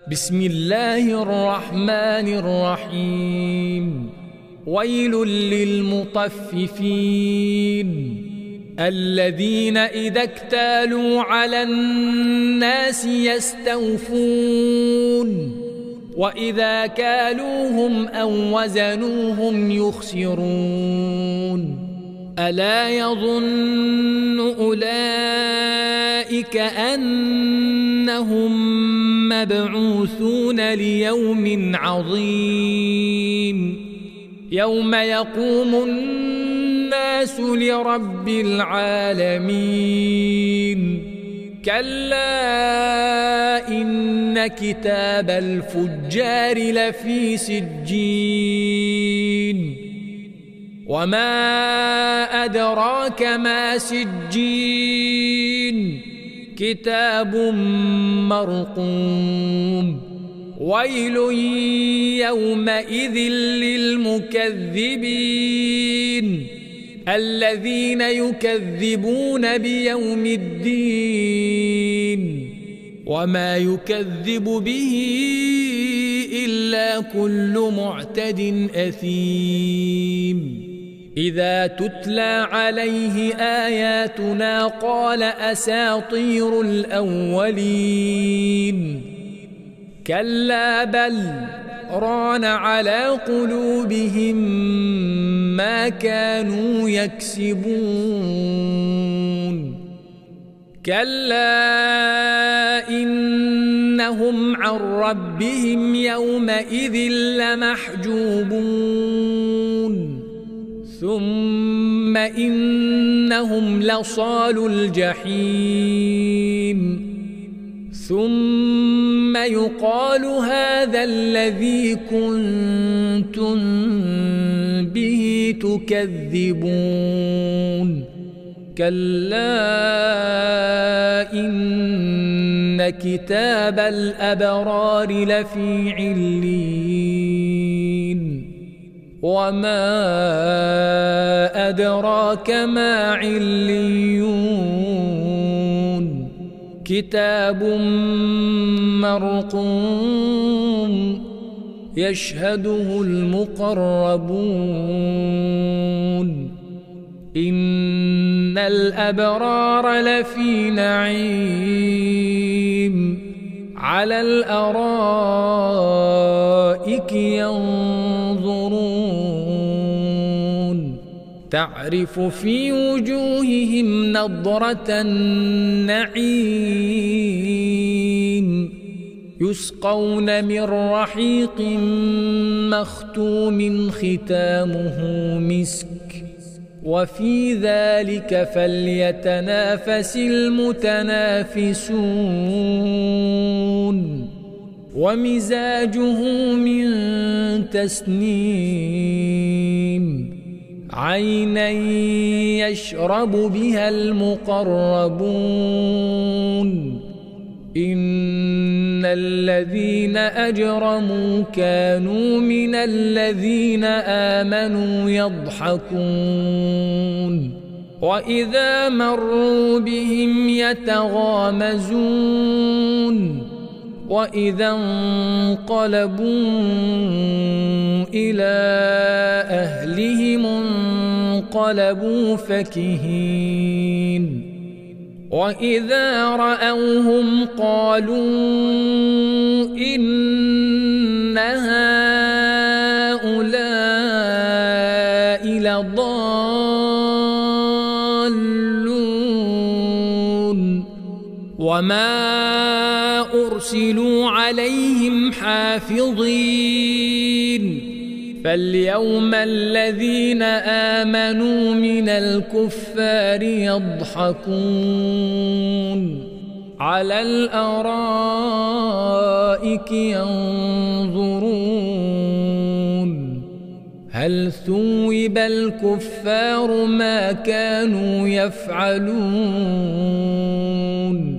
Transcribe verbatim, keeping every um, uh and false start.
بسم الله الرحمن الرحيم ويل للمطففين الذين إذا اكتالوا على الناس يستوفون وإذا كالوهم أو وزنوهم يخسرون ألا يظن أولئك أنهم مبعوثون ليوم عظيم يوم يقوم الناس لرب العالمين كلا إن كتاب الفجار لفي سجين وما أدراك ما سجين كتاب مرقوم ويل يومئذ للمكذبين الذين يكذبون بيوم الدين وما يكذب به إلا كل معتد أثيم إذا تتلى عليه آياتنا قال أساطير الأولين كلا بل ران على قلوبهم ما كانوا يكسبون كلا إنهم عن ربهم يومئذ لمحجوبون ثم إنهم لصالوا الجحيم ثم يقال هذا الذي كنتم به تكذبون كلا إن كتاب الأبرار لفي عليين وما أدراك ما عليون كتاب مرقوم يشهده المقربون إن الأبرار لفي نعيم على الأرائك ينظرون تعرف في وجوههم نضرة النعيم يسقون من رحيق مختوم ختامه مسك وفي ذلك فليتنافس المتنافسون ومزاجه من تسنيم عينا يشرب بها المقربون إن الذين أجرموا كانوا من الذين آمنوا يضحكون وإذا مروا بهم يتغامزون وإذا انقلبوا إلى أهلهم انقلبوا فكهين وإذا رأوهم قالوا إن هؤلاء لضالون وما أرسلوا عليهم حافظين فاليوم الذين آمنوا من الكفار يضحكون على الأرائك ينظرون هل ثوب الكفار ما كانوا يفعلون